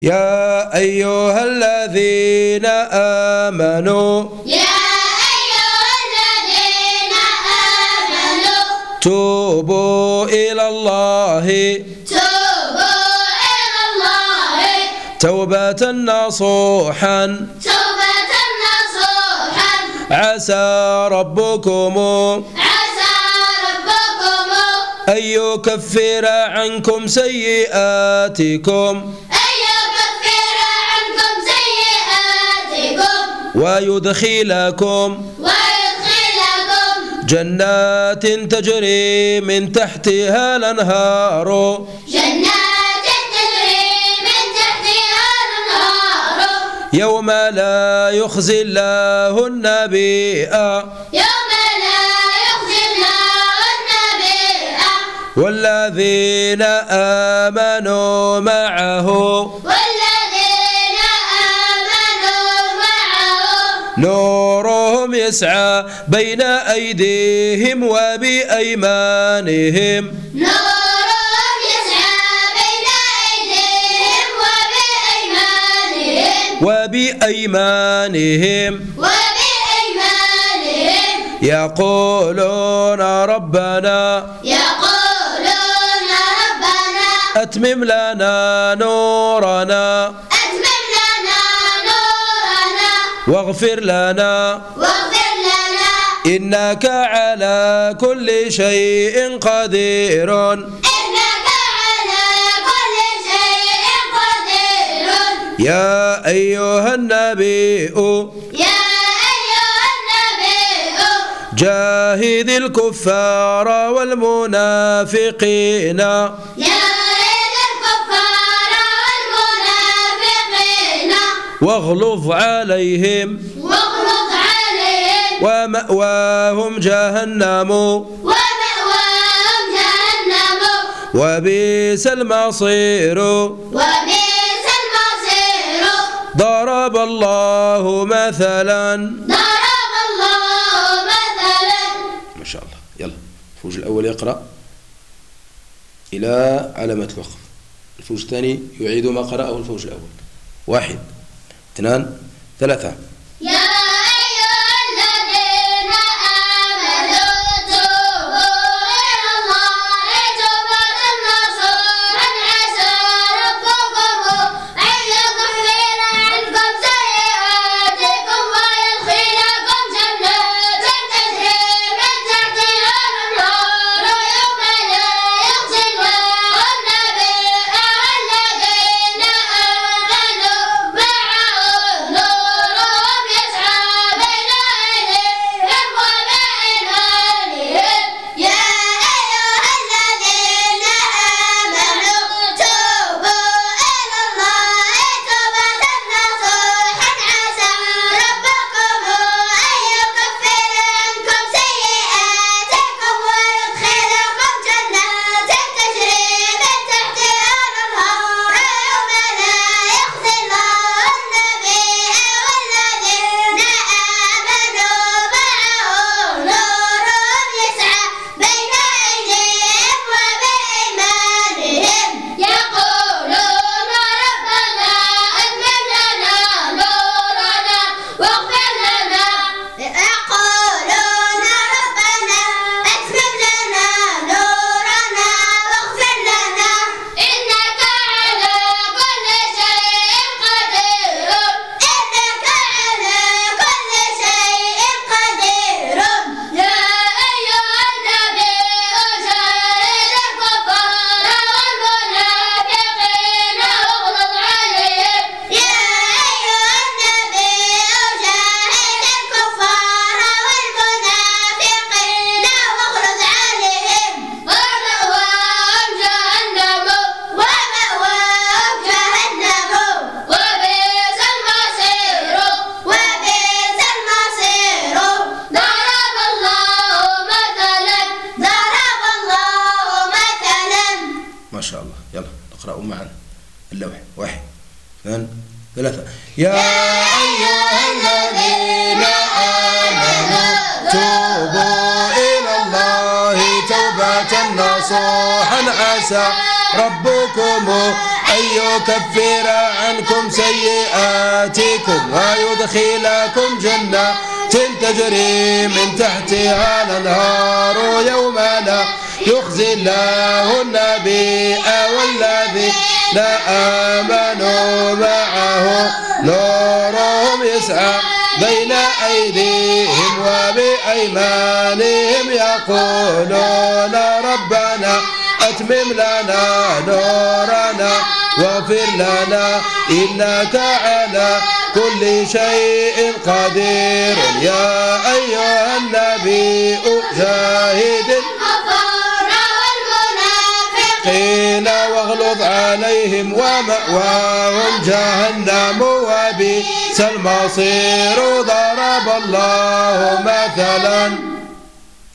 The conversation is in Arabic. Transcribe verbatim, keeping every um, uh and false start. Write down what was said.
يا أيها الذين آمنوا يا أيها الذين آمنوا توبوا إلى الله توبوا إلى الله توبة نصوحا توبة نصوحا عسى ربكم عسى ربكم أن يكفر عنكم سيئاتكم ويدخلكم ويدخلكم جنات تجري من تحتها الأنهار جنات تجري من تحتها الأنهار يوم لا يخزي الله النبي يوم لا يخزي الله النبي والذين آمنوا معه نورهم يسعى بين أيديهم وبأيمانهم نورهم يسعى بين أيديهم وبأيمانهم وبأيمانهم وبأيمانهم يقولون ربنا يقولون ربنا أتمم لنا نورنا واغفر لنا واغفر لنا إنك على كل شيء قدير إنك على كل شيء قدير يا أيها النبي يا أيها النبي جاهد الكفار والمنافقين جاهد الكفار والمنافقين واغلظ عليهم واغلظ عليهم ومأواهم جهنم ومأواهم جهنم وبئس المصير وبئس المصير ضرب الله مثلا ضرب الله مثلا. ما شاء الله. يلا الفوج الأول يقرأ إلى علامة الوقف، الفوج الثاني يعيد ما قرأه الفوج الأول. واحد اثنان ثلاثة. يا أيها الذين آمنوا توبوا إلى الله توبة نصوحا عسى ربكم أن يكفر عنكم سيئاتكم ويدخلكم جنات تجري من تحتها الأنهار يوم لا يخزي الله النبي والذين آمنوا معه نورهم يسعى بين أيديهم وبأيمانهم يا أيها الذين آمنوا توبوا إلى الله توبة نصوحا عسى ربكم أن يكفر عنكم سيئاتكم ويدخلكم جنات تجري من تحتها الأنهار يوم لا يخزي الله النبي والذين آمنوا معه نورهم يسعى بين أيديهم وبأيمانهم يقولون ربنا أتمم لنا نورنا واغفر لنا يقولون ربنا أتمم لنا نورنا واغفر لنا إنك على كل شيء قدير إنك على كل شيء قدير يا أيها النبي جاهد الكفار والمنافقين واغلظ عليهم يا أيها النبي جاهد الكفار والمنافقين واغلظ عليهم ومأواهم جهنم ومأواهم جهنم وبئس المصير وبئس المصير ضرب الله مثلا ضرب الله مثلا. ما شاء الله. يلا نقرأ معا اللوح. واحد اثنان ثلاثة. يا أيها الذين آمنوا توبوا إلى الله توبة نصوحا عسى ربكم أن يكفر عنكم سيئاتكم ويدخلكم جنات تجري من تحتها الأنهار يوم لا يخزي الله النبي والذين آمنوا معه نورهم يسعى بين أيديهم وبأيمانهم يقولون ربنا أتمم لنا نورنا واغفر لنا إنك على كل شيء قدير يا أيها النبي جاهد قيل واغلظ عليهم ومأواهم جهنم وبئس المصير ضرب الله مثلا